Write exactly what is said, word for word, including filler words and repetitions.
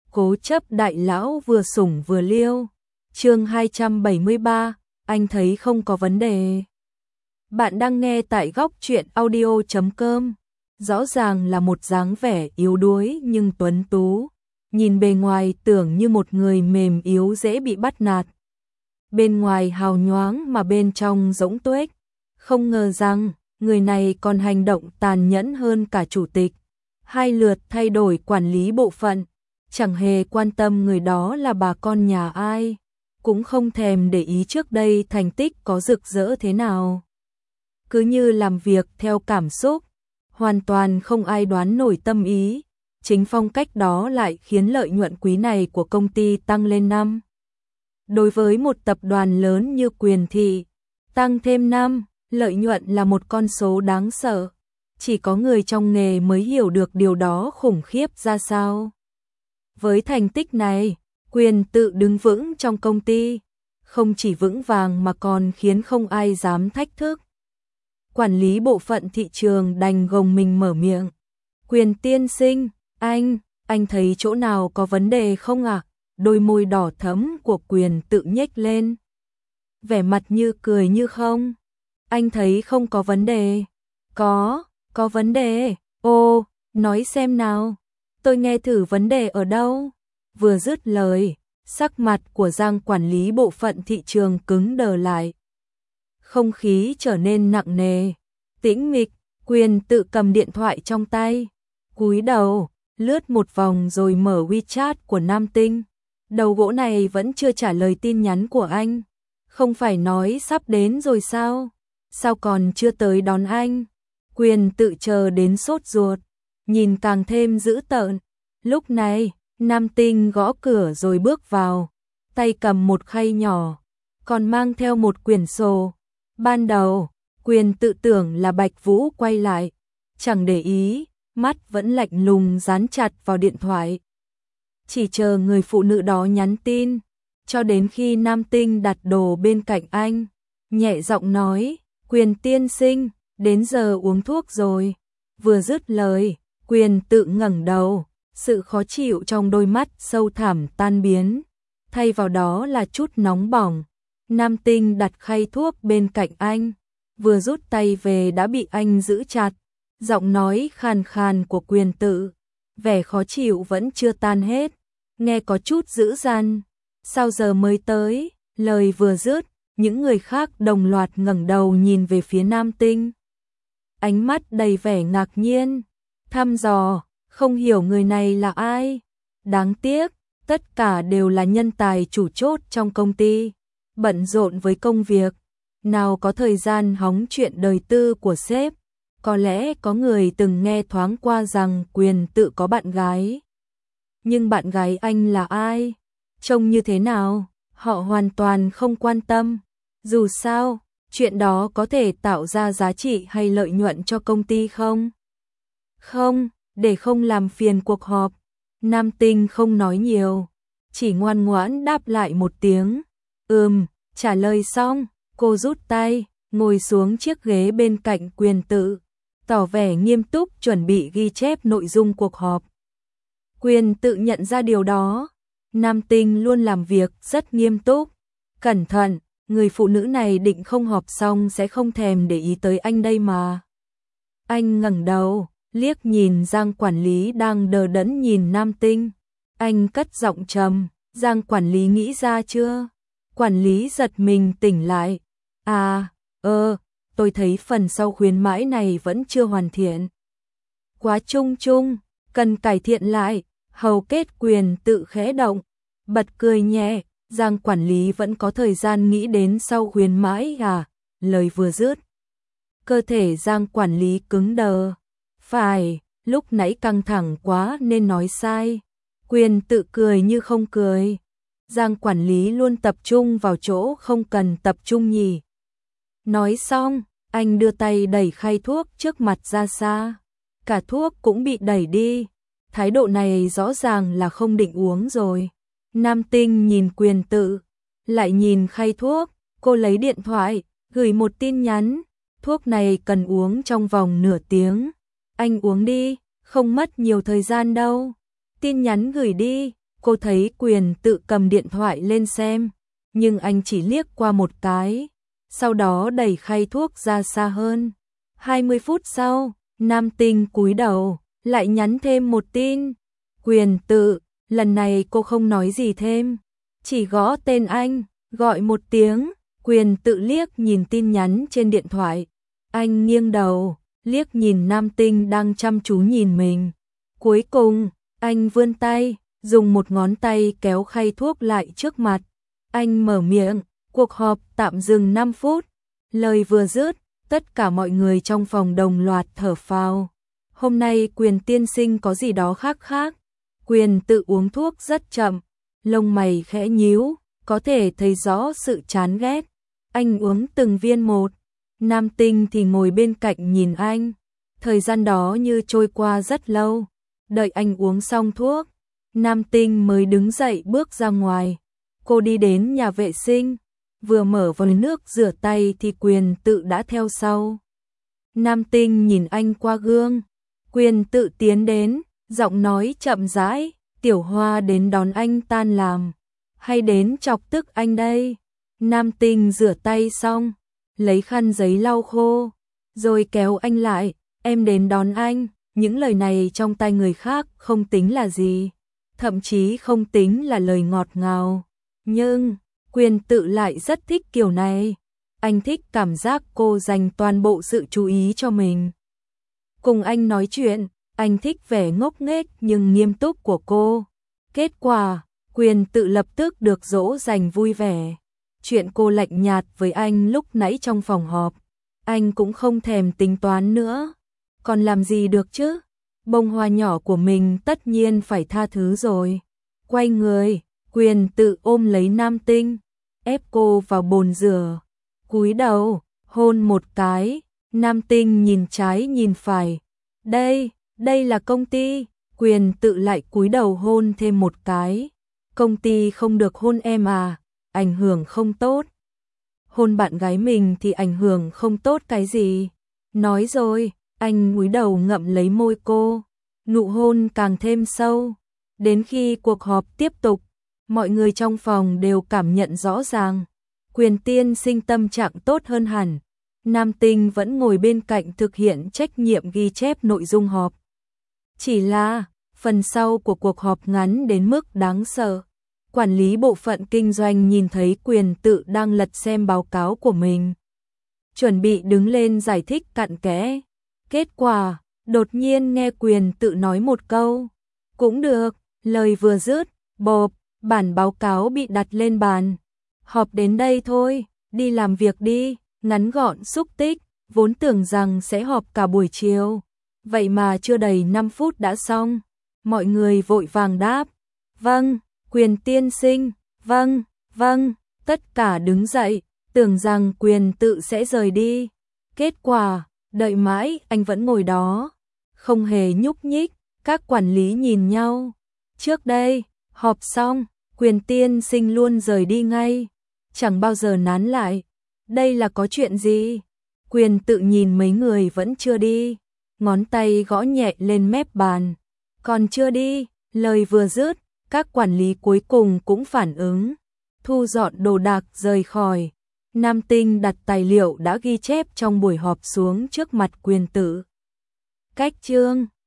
Cố chấp đại lão vừa sủng vừa liêu. Chương hai trăm bảy mươi ba, anh thấy không có vấn đề. Bạn đang nghe tại góc truyện audio chấm com. Rõ ràng là một dáng vẻ yếu đuối nhưng tuấn tú. Nhìn bề ngoài tưởng như một người mềm yếu dễ bị bắt nạt. Bên ngoài hào nhoáng mà bên trong rỗng tuếch. Không ngờ rằng người này còn hành động tàn nhẫn hơn cả chủ tịch. Hai lượt thay đổi quản lý bộ phận. Chẳng hề quan tâm người đó là bà con nhà ai. Cũng không thèm để ý trước đây thành tích có rực rỡ thế nào. Cứ như làm việc theo cảm xúc. Hoàn toàn không ai đoán nổi tâm ý. Chính phong cách đó lại khiến lợi nhuận quý này của công ty tăng lên năm. Đối với một tập đoàn lớn như Quyền Thị, tăng thêm năm, lợi nhuận là một con số đáng sợ. Chỉ có người trong nghề mới hiểu được điều đó khủng khiếp ra sao. Với thành tích này, Quyền Tự đứng vững trong công ty, không chỉ vững vàng mà còn khiến không ai dám thách thức. Quản lý bộ phận thị trường đành gồng mình mở miệng. Quyền tiên sinh, anh, anh thấy chỗ nào có vấn đề không ạ? À? Đôi môi đỏ thẫm của Quyền Tự nhếch lên. Vẻ mặt như cười như không. Anh thấy không có vấn đề. Có, có vấn đề. Ô, nói xem nào. Tôi nghe thử vấn đề ở đâu. Vừa dứt lời, sắc mặt của Giang quản lý bộ phận thị trường cứng đờ lại. Không khí trở nên nặng nề, tĩnh mịch. Quyền Tự cầm điện thoại trong tay, cúi đầu, lướt một vòng rồi mở WeChat của Nam Tinh. Đầu gỗ này vẫn chưa trả lời tin nhắn của anh. Không phải nói sắp đến rồi sao? Sao còn chưa tới đón anh? Quyền Tự chờ đến sốt ruột, nhìn càng thêm dữ tợn. Lúc này, Nam Tinh gõ cửa rồi bước vào, tay cầm một khay nhỏ, còn mang theo một quyển sổ. Ban đầu, Quyền Tự tưởng là Bạch Vũ quay lại, chẳng để ý, mắt vẫn lạnh lùng dán chặt vào điện thoại. Chỉ chờ người phụ nữ đó nhắn tin, cho đến khi Nam Tinh đặt đồ bên cạnh anh, nhẹ giọng nói, Quyền tiên sinh, đến giờ uống thuốc rồi. Vừa dứt lời, Quyền Tự ngẩng đầu, sự khó chịu trong đôi mắt sâu thẳm tan biến, thay vào đó là chút nóng bỏng. Nam Tinh đặt khay thuốc bên cạnh anh, vừa rút tay về đã bị anh giữ chặt. Giọng nói khàn khàn của Quyền Tự, vẻ khó chịu vẫn chưa tan hết, nghe có chút dữ dằn. Sao giờ mới tới? Lời vừa dứt, những người khác đồng loạt ngẩng đầu nhìn về phía Nam Tinh. Ánh mắt đầy vẻ ngạc nhiên, thăm dò, không hiểu người này là ai. Đáng tiếc, tất cả đều là nhân tài chủ chốt trong công ty, bận rộn với công việc, nào có thời gian hóng chuyện đời tư của sếp. Có lẽ có người từng nghe thoáng qua rằng Quyền Tự có bạn gái. Nhưng bạn gái anh là ai? Trông như thế nào? Họ hoàn toàn không quan tâm. Dù sao, chuyện đó có thể tạo ra giá trị hay lợi nhuận cho công ty không? Không, để không làm phiền cuộc họp, Nam Tinh không nói nhiều, chỉ ngoan ngoãn đáp lại một tiếng. Ừm, trả lời xong, cô rút tay, ngồi xuống chiếc ghế bên cạnh Quyền Tự, tỏ vẻ nghiêm túc chuẩn bị ghi chép nội dung cuộc họp. Quyền Tự nhận ra điều đó. Nam Tinh luôn làm việc rất nghiêm túc, cẩn thận, người phụ nữ này định không họp xong sẽ không thèm để ý tới anh đây mà. Anh ngẩng đầu, liếc nhìn Giang quản lý đang đờ đẫn nhìn Nam Tinh. Anh cất giọng trầm, Giang quản lý nghĩ ra chưa? Quản lý giật mình tỉnh lại. À, ơ, tôi thấy phần sau khuyến mãi này vẫn chưa hoàn thiện. Quá chung chung, cần cải thiện lại. Hầu kết Quyền Tự khẽ động, bật cười nhẹ. Giang quản lý vẫn có thời gian nghĩ đến sau khuyến mãi à? Lời vừa dứt, cơ thể Giang quản lý cứng đờ. Phải, lúc nãy căng thẳng quá nên nói sai. Quyền Tự cười như không cười. Giang quản lý luôn tập trung vào chỗ không cần tập trung nhỉ. Nói xong, anh đưa tay đẩy khay thuốc trước mặt ra xa. Cả thuốc cũng bị đẩy đi. Thái độ này rõ ràng là không định uống rồi. Nam Tinh nhìn Quyền Tự, lại nhìn khay thuốc. Cô lấy điện thoại, gửi một tin nhắn. Thuốc này cần uống trong vòng nửa tiếng. Anh uống đi, không mất nhiều thời gian đâu. Tin nhắn gửi đi, Cô thấy Quyền Tự cầm điện thoại lên xem, nhưng anh chỉ liếc qua một cái, sau đó đẩy khay thuốc ra xa hơn. hai mươi phút sau, Nam Tinh cúi đầu, lại nhắn thêm một tin. Quyền Tự, lần này cô không nói gì thêm, chỉ gõ tên anh, gọi một tiếng. Quyền Tự liếc nhìn tin nhắn trên điện thoại. Anh nghiêng đầu, liếc nhìn Nam Tinh đang chăm chú nhìn mình. Cuối cùng, anh vươn tay, dùng một ngón tay kéo khay thuốc lại trước mặt. Anh mở miệng, cuộc họp tạm dừng năm phút. Lời vừa dứt, tất cả mọi người trong phòng đồng loạt thở phào. Hôm nay Quyền tiên sinh có gì đó khác khác. Quyền Tự uống thuốc rất chậm, lông mày khẽ nhíu, có thể thấy rõ sự chán ghét. Anh uống từng viên một. Nam Tinh thì ngồi bên cạnh nhìn anh. Thời gian đó như trôi qua rất lâu. Đợi anh uống xong thuốc, Nam Tinh mới đứng dậy bước ra ngoài. Cô đi đến nhà vệ sinh, vừa mở vòi nước rửa tay thì Quyền Tự đã theo sau. Nam Tinh nhìn anh qua gương. Quyền Tự tiến đến, giọng nói chậm rãi, Tiểu Hoa đến đón anh tan làm, hay đến chọc tức anh đây? Nam Tinh rửa tay xong, lấy khăn giấy lau khô, rồi kéo anh lại, em đến đón anh. Những lời này trong tai người khác không tính là gì, thậm chí không tính là lời ngọt ngào. Nhưng, Quyền Tự lại rất thích kiểu này. Anh thích cảm giác cô dành toàn bộ sự chú ý cho mình. Cùng anh nói chuyện, anh thích vẻ ngốc nghếch nhưng nghiêm túc của cô. Kết quả, Quyền Tự lập tức được dỗ dành vui vẻ. Chuyện cô lạnh nhạt với anh lúc nãy trong phòng họp, anh cũng không thèm tính toán nữa. Còn làm gì được chứ? Bông hoa nhỏ của mình tất nhiên phải tha thứ rồi. Quay người, Quyền Tự ôm lấy Nam Tinh, ép cô vào bồn rửa. Cúi đầu, hôn một cái. Nam Tinh nhìn trái nhìn phải. Đây, đây là công ty. Quyền Tự lại cúi đầu hôn thêm một cái. Công ty không được hôn em à, ảnh hưởng không tốt. Hôn bạn gái mình thì ảnh hưởng không tốt cái gì. Nói rồi, anh cúi đầu ngậm lấy môi cô. Nụ hôn càng thêm sâu. Đến khi cuộc họp tiếp tục, mọi người trong phòng đều cảm nhận rõ ràng. Quyền tiên sinh tâm trạng tốt hơn hẳn. Nam Tinh vẫn ngồi bên cạnh thực hiện trách nhiệm ghi chép nội dung họp. Chỉ là, phần sau của cuộc họp ngắn đến mức đáng sợ. Quản lý bộ phận kinh doanh nhìn thấy Quyền Tự đang lật xem báo cáo của mình, chuẩn bị đứng lên giải thích cặn kẽ. Kết quả, đột nhiên nghe Quyền Tự nói một câu. Cũng được, lời vừa dứt, bộp, bản báo cáo bị đặt lên bàn. Họp đến đây thôi, đi làm việc đi. Ngắn gọn xúc tích, vốn tưởng rằng sẽ họp cả buổi chiều. Vậy mà chưa đầy năm phút đã xong. Mọi người vội vàng đáp. Vâng, Quyền tiên sinh, vâng, vâng, tất cả đứng dậy, tưởng rằng Quyền Tự sẽ rời đi. Kết quả, đợi mãi anh vẫn ngồi đó, không hề nhúc nhích. Các quản lý nhìn nhau. Trước đây, họp xong, Quyền tiên sinh luôn rời đi ngay, chẳng bao giờ nán lại. Đây là có chuyện gì? Quyền Tự nhìn mấy người vẫn chưa đi, ngón tay gõ nhẹ lên mép bàn. Còn chưa đi, lời vừa dứt, các quản lý cuối cùng cũng phản ứng, thu dọn đồ đạc rời khỏi. Nam Tinh đặt tài liệu đã ghi chép trong buổi họp xuống trước mặt Quyền Tự. Cách chương